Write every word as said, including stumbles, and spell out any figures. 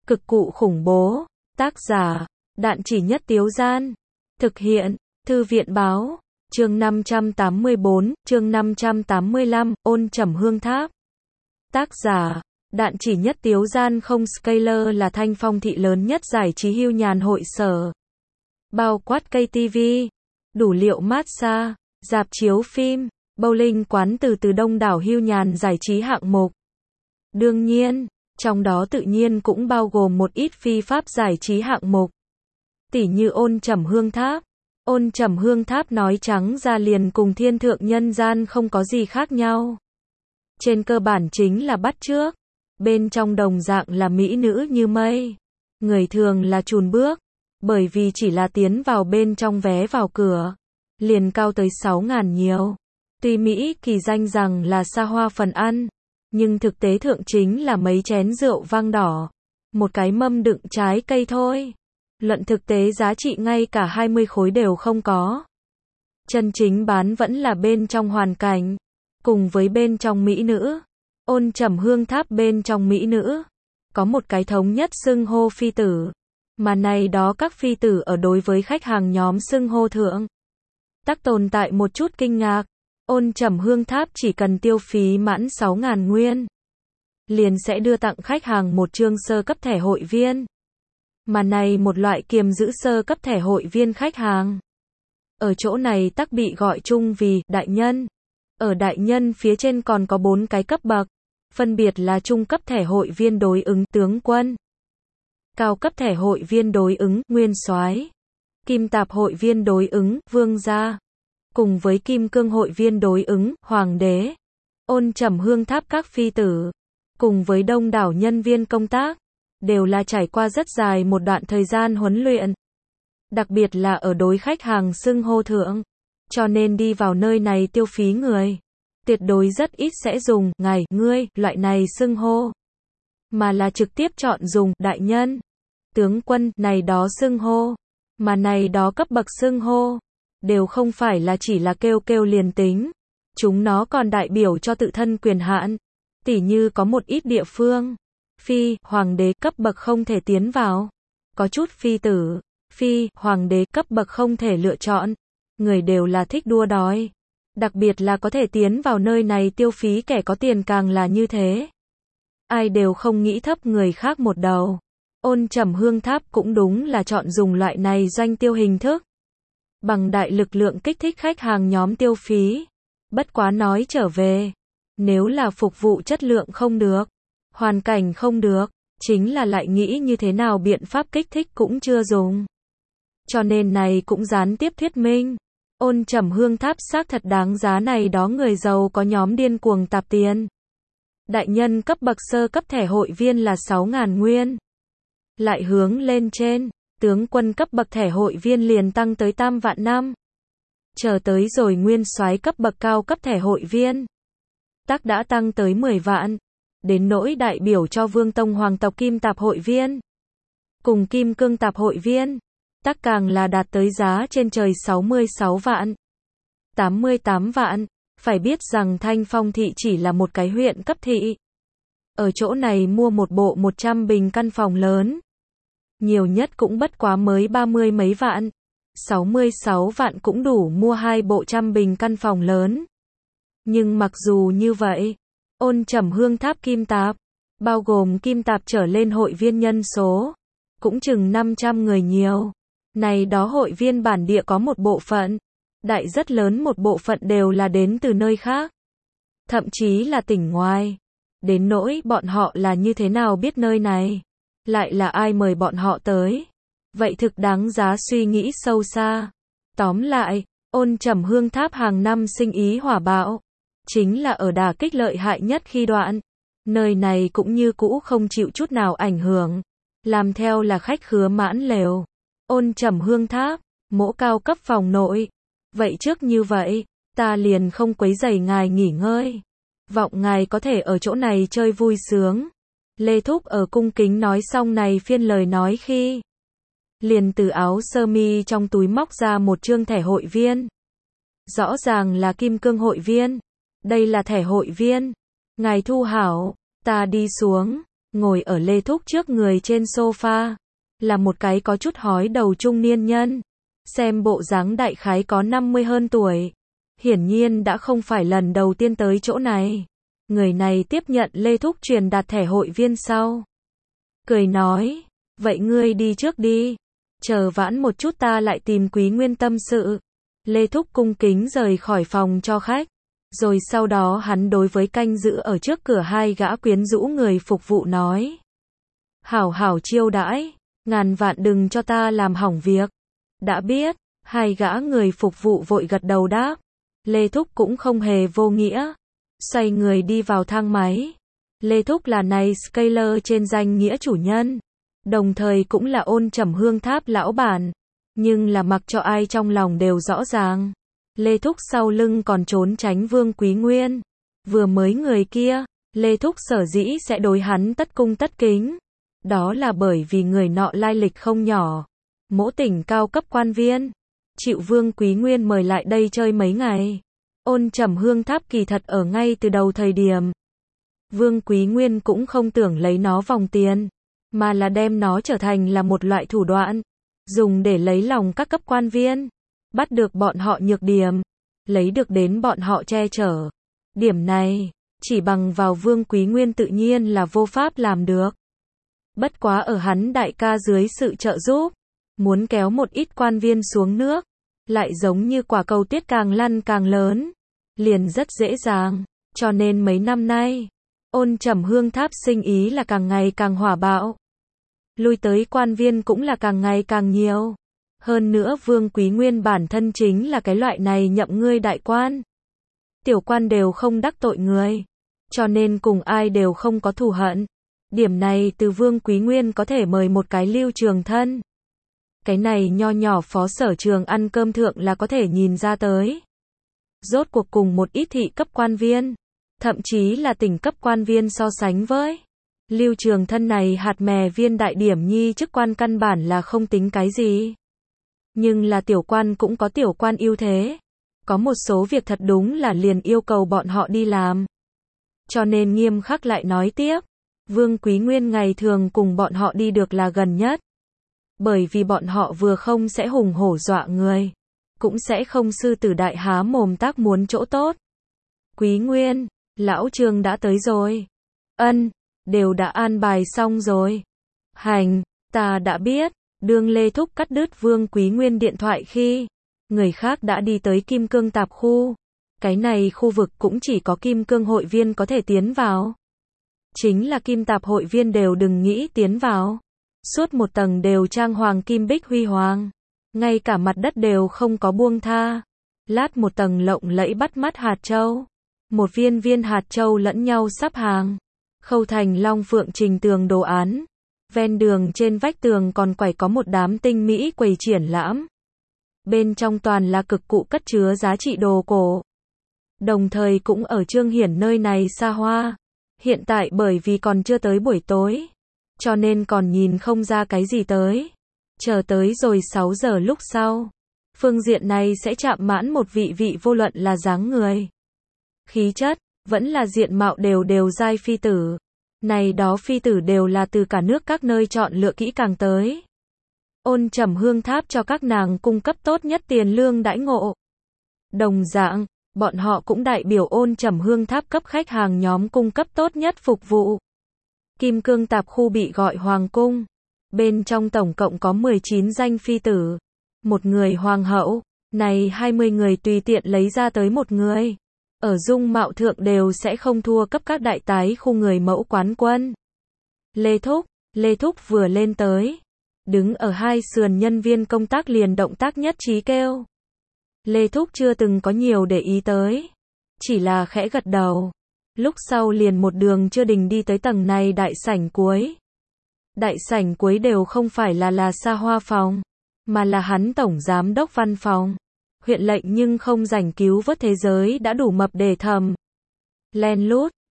Cực cụ khủng bố. Tác giả, Đạn Chỉ Nhất Tiếu Gian. Thực hiện, Thư viện Báo. Chương năm trăm tám mươi bốn, chương năm trăm tám mươi lăm, Ôn Trầm Hương Tháp. Tác giả, Đạn Chỉ Nhất Tiếu Gian. Không Scaler là thanh phong thị lớn nhất giải trí hưu nhàn hội sở. Bao quát cây tivi, đủ liệu massage, rạp chiếu phim, bowling, quán từ từ đông đảo hưu nhàn giải trí hạng mục. Đương nhiên, trong đó tự nhiên cũng bao gồm một ít phi pháp giải trí hạng mục. Tỉ như Ôn Trầm Hương Tháp. Ôn Trầm Hương Tháp nói trắng ra liền cùng thiên thượng nhân gian không có gì khác nhau. Trên cơ bản chính là bắt chước. Bên trong đồng dạng là mỹ nữ như mây. Người thường là chùn bước. Bởi vì chỉ là tiến vào bên trong vé vào cửa. Liền cao tới sáu ngàn nhiều. Tuy Mỹ kỳ danh rằng là xa hoa phần ăn. Nhưng thực tế thượng chính là mấy chén rượu vang đỏ. Một cái mâm đựng trái cây thôi. Luận thực tế giá trị ngay cả hai mươi khối đều không có. Chân chính bán vẫn là bên trong hoàn cảnh. Cùng với bên trong mỹ nữ. Ôn Trầm Hương Tháp bên trong mỹ nữ. Có một cái thống nhất xưng hô phi tử. Mà này đó các phi tử ở đối với khách hàng nhóm xưng hô thượng. Tắc tồn tại một chút kinh ngạc. Ôn Trầm Hương Tháp chỉ cần tiêu phí mãn sáu ngàn nguyên. Liền sẽ đưa tặng khách hàng một chương sơ cấp thẻ hội viên. Mà này một loại kiềm giữ sơ cấp thẻ hội viên khách hàng. Ở chỗ này tắc bị gọi chung vì đại nhân. Ở đại nhân phía trên còn có bốn cái cấp bậc. Phân biệt là trung cấp thẻ hội viên đối ứng tướng quân. Cao cấp thẻ hội viên đối ứng nguyên soái. Kim tạp hội viên đối ứng vương gia. Cùng với kim cương hội viên đối ứng hoàng đế. Ôn Trầm Hương Tháp các phi tử. Cùng với đông đảo nhân viên công tác. Đều là trải qua rất dài một đoạn thời gian huấn luyện. Đặc biệt là ở đối khách hàng xưng hô thượng. Cho nên đi vào nơi này tiêu phí người. Tuyệt đối rất ít sẽ dùng ngài, ngươi, loại này xưng hô. Mà là trực tiếp chọn dùng đại nhân, tướng quân, này đó xưng hô. Mà này đó cấp bậc xưng hô. Đều không phải là chỉ là kêu kêu liền tính. Chúng nó còn đại biểu cho tự thân quyền hạn. Tỉ như có một ít địa phương. Phi, hoàng đế cấp bậc không thể tiến vào. Có chút phi tử, phi, hoàng đế cấp bậc không thể lựa chọn. Người đều là thích đua đòi. Đặc biệt là có thể tiến vào nơi này tiêu phí kẻ có tiền càng là như thế. Ai đều không nghĩ thấp người khác một đầu. Ôn Trầm Hương Tháp cũng đúng là chọn dùng loại này doanh tiêu hình thức. Bằng đại lực lượng kích thích khách hàng nhóm tiêu phí. Bất quá nói trở về. Nếu là phục vụ chất lượng không được. Hoàn cảnh không được. Chính là lại nghĩ như thế nào biện pháp kích thích cũng chưa dùng. Cho nên này cũng gián tiếp thuyết minh. Ôn Trầm Hương Tháp xác thật đáng giá này đó người giàu có nhóm điên cuồng tạp tiền. Đại nhân cấp bậc sơ cấp thẻ hội viên là sáu ngàn nguyên. Lại hướng lên trên, tướng quân cấp bậc thẻ hội viên liền tăng tới tam vạn năm. Chờ tới rồi nguyên soái cấp bậc cao cấp thẻ hội viên. Tắc đã tăng tới mười vạn. Đến nỗi đại biểu cho vương tông hoàng tộc kim tạp hội viên. Cùng kim cương tạp hội viên. Tắc càng là đạt tới giá trên trời sáu mươi sáu vạn. tám mươi tám vạn. Phải biết rằng Thanh Phong thị chỉ là một cái huyện cấp thị. Ở chỗ này mua một bộ một trăm bình căn phòng lớn. Nhiều nhất cũng bất quá mới ba mươi mấy vạn. sáu mươi sáu vạn cũng đủ mua hai bộ trăm bình căn phòng lớn. Nhưng mặc dù như vậy, Ôn Trầm Hương Tháp kim tạp, bao gồm kim tạp trở lên hội viên nhân số, cũng chừng năm trăm người nhiều. Này đó hội viên bản địa có một bộ phận, đại rất lớn một bộ phận đều là đến từ nơi khác. Thậm chí là tỉnh ngoài. Đến nỗi bọn họ là như thế nào biết nơi này? Lại là ai mời bọn họ tới? Vậy thực đáng giá suy nghĩ sâu xa. Tóm lại, Ôn Trầm Hương Tháp hàng năm sinh ý hỏa bạo. Chính là ở đà kích lợi hại nhất khi đoạn. Nơi này cũng như cũ không chịu chút nào ảnh hưởng. Làm theo là khách khứa mãn lều. Ôn Trầm Hương Tháp, mỗ cao cấp phòng nội. Vậy trước như vậy, ta liền không quấy rầy ngài nghỉ ngơi. Vọng ngài có thể ở chỗ này chơi vui sướng. Lê Thúc ở cung kính nói xong này phiên lời nói khi. Liền từ áo sơ mi trong túi móc ra một chương thẻ hội viên. Rõ ràng là kim cương hội viên. Đây là thẻ hội viên. Ngài thu hảo, ta đi xuống. ngồi ở Lê Thúc trước người trên sofa, là một cái có chút hói đầu trung niên nhân, xem bộ dáng đại khái có năm mươi hơn tuổi, hiển nhiên đã không phải lần đầu tiên tới chỗ này. Người này tiếp nhận Lê Thúc truyền đạt thẻ hội viên sau, cười nói, vậy ngươi đi trước đi, chờ vãn một chút ta lại tìm Quý Nguyên tâm sự. Lê Thúc cung kính rời khỏi phòng cho khách, rồi sau đó hắn đối với canh giữ ở trước cửa hai gã quyến rũ người phục vụ nói, hảo hảo chiêu đãi, ngàn vạn đừng cho ta làm hỏng việc. Đã biết, hai gã người phục vụ vội gật đầu đáp. Lê Thúc cũng không hề vô nghĩa, xoay người đi vào thang máy. Lê Thúc là này Skyler trên danh nghĩa chủ nhân, đồng thời cũng là Ôn Trầm Hương Tháp lão bản, nhưng là mặc cho ai trong lòng đều rõ ràng. Lê Thúc sau lưng còn trốn tránh Vương Quý Nguyên. Vừa mới người kia, Lê Thúc sở dĩ sẽ đối hắn tất cung tất kính, đó là bởi vì người nọ lai lịch không nhỏ, mỗ tỉnh cao cấp quan viên, chịu Vương Quý Nguyên mời lại đây chơi mấy ngày. Ôn Trầm Hương Tháp kỳ thật ở ngay từ đầu thời điểm, Vương Quý Nguyên cũng không tưởng lấy nó vòng tiền, mà là đem nó trở thành là một loại thủ đoạn, dùng để lấy lòng các cấp quan viên, bắt được bọn họ nhược điểm, lấy được đến bọn họ che chở. Điểm này, chỉ bằng vào Vương Quý Nguyên tự nhiên là vô pháp làm được. Bất quá ở hắn đại ca dưới sự trợ giúp, muốn kéo một ít quan viên xuống nước, lại giống như quả cầu tuyết càng lăn càng lớn, liền rất dễ dàng. Cho nên mấy năm nay, Ôn Trầm Hương Tháp sinh ý là càng ngày càng hỏa bạo, lui tới quan viên cũng là càng ngày càng nhiều. Hơn nữa Vương Quý Nguyên bản thân chính là cái loại này nhậm ngươi đại quan, tiểu quan đều không đắc tội người, cho nên cùng ai đều không có thù hận. Điểm này từ Vương Quý Nguyên có thể mời một cái Lưu Trường Thân, cái này nho nhỏ phó sở trường ăn cơm thượng là có thể nhìn ra tới. Rốt cuộc cùng một ít thị cấp quan viên, thậm chí là tỉnh cấp quan viên so sánh với Lưu Trường Thân này hạt mè viên đại điểm nhi chức quan căn bản là không tính cái gì. Nhưng là tiểu quan cũng có tiểu quan ưu thế, có một số việc thật đúng là liền yêu cầu bọn họ đi làm. Cho nên nghiêm khắc lại nói tiếp, Vương Quý Nguyên ngày thường cùng bọn họ đi được là gần nhất. Bởi vì bọn họ vừa không sẽ hùng hổ dọa người, cũng sẽ không sư tử đại há mồm tác muốn chỗ tốt. Quý Nguyên, lão Trương đã tới rồi. Ân, đều đã an bài xong rồi. Hành, ta đã biết. Đương Lê Thúc cắt đứt Vương Quý Nguyên điện thoại khi người khác đã đi tới Kim Cương Tạp khu. Cái này khu vực cũng chỉ có Kim Cương hội viên có thể tiến vào. Chính là Kim Tạp hội viên đều đừng nghĩ tiến vào. Suốt một tầng đều trang hoàng kim bích huy hoàng, ngay cả mặt đất đều không có buông tha. Lát một tầng lộng lẫy bắt mắt hạt châu, một viên viên hạt châu lẫn nhau sắp hàng, khâu thành long phượng trình tường đồ án. Ven đường trên vách tường còn quẩy có một đám tinh mỹ quầy triển lãm. Bên trong toàn là cực cụ cất chứa giá trị đồ cổ. Đồng thời cũng ở Trương Hiển nơi này xa hoa. Hiện tại bởi vì còn chưa tới buổi tối, cho nên còn nhìn không ra cái gì tới. Chờ tới rồi sáu giờ lúc sau, phương diện này sẽ chạm mãn một vị vị vô luận là dáng người, khí chất, vẫn là diện mạo đều đều giai phi tử. Này đó phi tử đều là từ cả nước các nơi chọn lựa kỹ càng tới. Ôn Trầm Hương Tháp cho các nàng cung cấp tốt nhất tiền lương đãi ngộ. Đồng dạng, bọn họ cũng đại biểu Ôn Trầm Hương Tháp cấp khách hàng nhóm cung cấp tốt nhất phục vụ. Kim Cương Tạp khu bị gọi Hoàng Cung. Bên trong tổng cộng có mười chín danh phi tử, một người hoàng hậu, này hai mươi người tùy tiện lấy ra tới một người. Ở dung mạo thượng đều sẽ không thua cấp các đại tái khu người mẫu quán quân. Lê Thúc, Lê Thúc vừa lên tới, đứng ở hai sườn nhân viên công tác liền động tác nhất trí kêu. Lê Thúc chưa từng có nhiều để ý tới, chỉ là khẽ gật đầu. Lúc sau liền một đường chưa đình đi tới tầng này đại sảnh cuối. Đại sảnh cuối đều không phải là là xa hoa phòng, mà là hắn tổng giám đốc văn phòng. Huyện lệnh nhưng không rảnh cứu vớt thế giới đã đủ mập để thầm. Len lút,